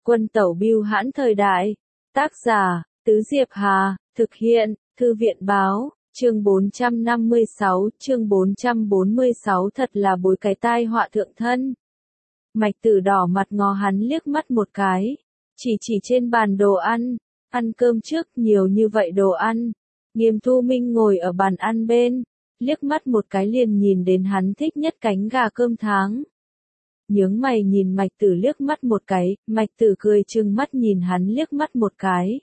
Quân tẩu bưu hãn thời đại. Tác giả, Tứ Diệp Hà, thực hiện, Thư viện báo, chương 446 thật là bối cái tai họa thượng thân. Mạch Tử đỏ mặt ngó hắn liếc mắt một cái, chỉ trên bàn đồ ăn cơm trước nhiều như vậy đồ ăn. Nghiêm Thu Minh ngồi ở bàn ăn bên, liếc mắt một cái liền nhìn đến hắn thích nhất cánh gà cơm tháng. Nhướng mày nhìn Mạch Tử liếc mắt một cái, Mạch Tử cười trừng mắt nhìn hắn liếc mắt một cái.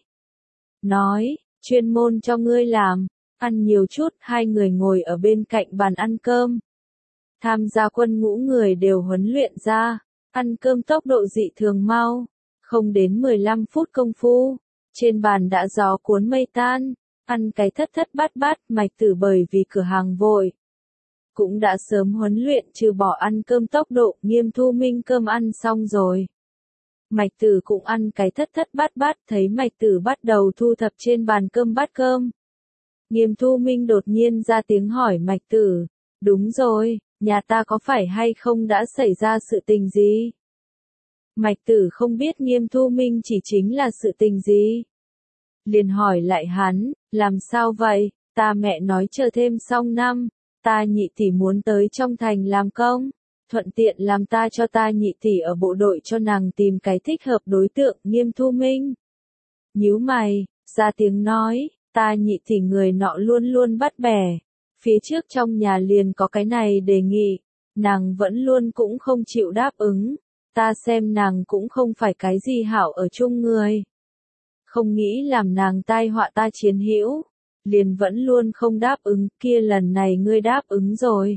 Nói, chuyên môn cho ngươi làm, ăn nhiều chút. Hai người ngồi ở bên cạnh bàn ăn cơm. Tham gia quân ngũ người đều huấn luyện ra, ăn cơm tốc độ dị thường mau, không đến 15 phút công phu, trên bàn đã gió cuốn mây tan, ăn cái thất bát bát. Mạch Tử bởi vì cửa hàng vội, cũng đã sớm huấn luyện trừ bỏ ăn cơm tốc độ. Nghiêm Thu Minh cơm ăn xong rồi, Mạch Tử cũng ăn cái thất bát bát. Thấy Mạch Tử bắt đầu thu thập trên bàn cơm bát cơm, Nghiêm Thu Minh đột nhiên ra tiếng hỏi Mạch Tử, đúng rồi, nhà ta có phải hay không đã xảy ra sự tình gì? Mạch Tử không biết Nghiêm Thu Minh chỉ chính là sự tình gì, liền hỏi lại hắn, làm sao vậy? Ta mẹ nói chờ thêm xong năm, ta nhị tỷ muốn tới trong thành làm công, thuận tiện làm ta cho ta nhị tỷ ở bộ đội cho nàng tìm cái thích hợp đối tượng. Nghiêm Thu Minh nhíu mày, ra tiếng nói, ta nhị tỷ người nọ luôn luôn bắt bẻ, phía trước trong nhà liền có cái này đề nghị, nàng vẫn luôn cũng không chịu đáp ứng, ta xem nàng cũng không phải cái gì hảo ở chung người. Không nghĩ làm nàng tai họa ta chiến hữu, liền vẫn luôn không đáp ứng. Kia lần này ngươi đáp ứng rồi.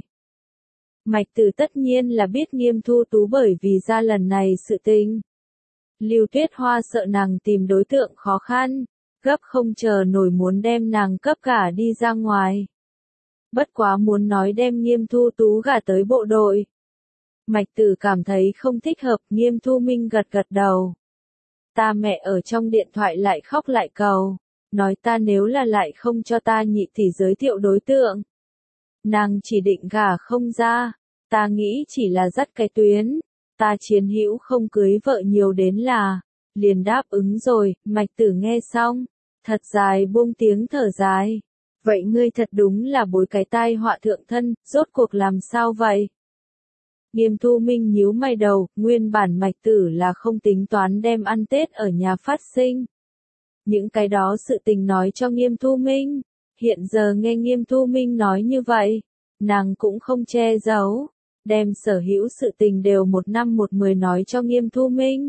Mạch Tử tất nhiên là biết Nghiêm Thu Tú bởi vì ra lần này sự tình. Lưu Tuyết Hoa sợ nàng tìm đối tượng khó khăn, gấp không chờ nổi muốn đem nàng cấp gả đi ra ngoài. Bất quá muốn nói đem Nghiêm Thu Tú gả tới bộ đội. Mạch Tử cảm thấy không thích hợp. Nghiêm Thu Minh gật đầu. Ta mẹ ở trong điện thoại lại khóc lại cầu, nói ta nếu là lại không cho ta nhị tỷ giới thiệu đối tượng, nàng chỉ định gả không ra. Ta nghĩ chỉ là dắt cái tuyến, ta chiến hữu không cưới vợ nhiều đến là, liền đáp ứng rồi. Mạch Tử nghe xong, thật dài buông tiếng thở dài. Vậy ngươi thật đúng là bối cái tai họa thượng thân, rốt cuộc làm sao vậy? Nghiêm Thu Minh nhíu mày đầu, nguyên bản Mạch Tử là không tính toán đem ăn Tết ở nhà phát sinh. Những cái đó sự tình nói cho Nghiêm Thu Minh, hiện giờ nghe Nghiêm Thu Minh nói như vậy, nàng cũng không che giấu, đem sở hữu sự tình đều 1 năm 1 mười nói cho Nghiêm Thu Minh.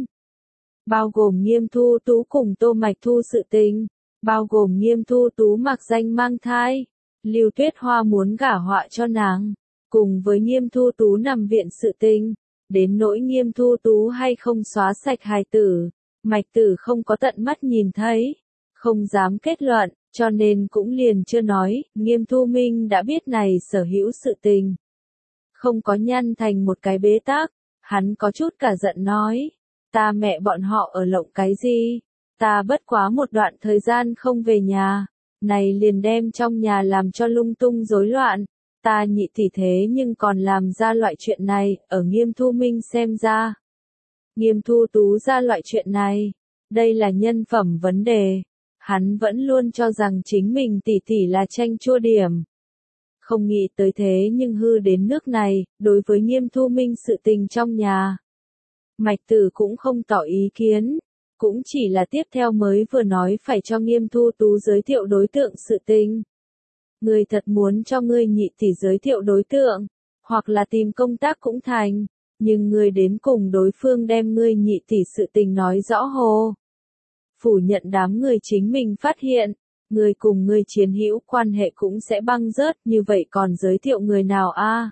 Bao gồm Nghiêm Thu Tú cùng Tô Mạch Thu sự tình, bao gồm Nghiêm Thu Tú mặc danh mang thai, Lưu Tuyết Hoa muốn gả họa cho nàng, cùng với Nghiêm Thu Tú nằm viện sự tình, đến nỗi Nghiêm Thu Tú hay không xóa sạch hài tử, Mạch Tử không có tận mắt nhìn thấy, không dám kết luận, cho nên cũng liền chưa nói. Nghiêm Thu Minh đã biết này sở hữu sự tình, không có nhăn thành một cái bế tắc, hắn có chút cả giận nói, ta mẹ bọn họ ở lộng cái gì, ta bất quá một đoạn thời gian không về nhà, này liền đem trong nhà làm cho lung tung rối loạn, ta nhị tỷ thế nhưng còn làm ra loại chuyện này. Ở Nghiêm Thu Minh xem ra, Nghiêm Thu Tú ra loại chuyện này, đây là nhân phẩm vấn đề, hắn vẫn luôn cho rằng chính mình tỷ tỷ là chanh chua điểm. Không nghĩ tới thế nhưng hư đến nước này. Đối với Nghiêm Thu Minh sự tình trong nhà, Mạch Tử cũng không tỏ ý kiến, cũng chỉ là tiếp theo mới vừa nói phải cho Nghiêm Thu Tú giới thiệu đối tượng sự tình. Ngươi thật muốn cho ngươi nhị tỷ giới thiệu đối tượng, hoặc là tìm công tác cũng thành, nhưng ngươi đến cùng đối phương đem ngươi nhị tỷ sự tình nói rõ hồ. Phủ nhận đám người chính mình phát hiện, ngươi cùng ngươi chiến hữu quan hệ cũng sẽ băng rớt, như vậy còn giới thiệu người nào a?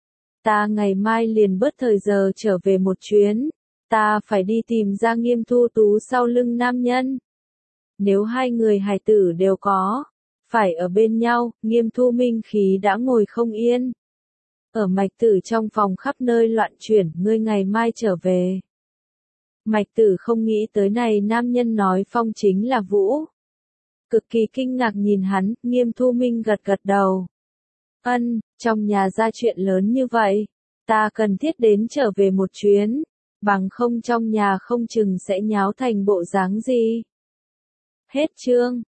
Ta ngày mai liền bớt thời giờ trở về một chuyến, ta phải đi tìm ra Nghiêm Thu Tú sau lưng nam nhân. Nếu hai người hài tử đều có, phải ở bên nhau. Nghiêm Thu Minh khí đã ngồi không yên. Ở Mạch Tử trong phòng khắp nơi loạn chuyển, ngươi ngày mai trở về. Mạch Tử không nghĩ tới này nam nhân nói phong chính là Vũ. Cực kỳ kinh ngạc nhìn hắn. Nghiêm Thu Minh gật đầu. Trong nhà ra chuyện lớn như vậy, ta cần thiết đến trở về một chuyến. bằng không trong nhà không chừng sẽ nháo thành bộ dáng gì. Hết chương.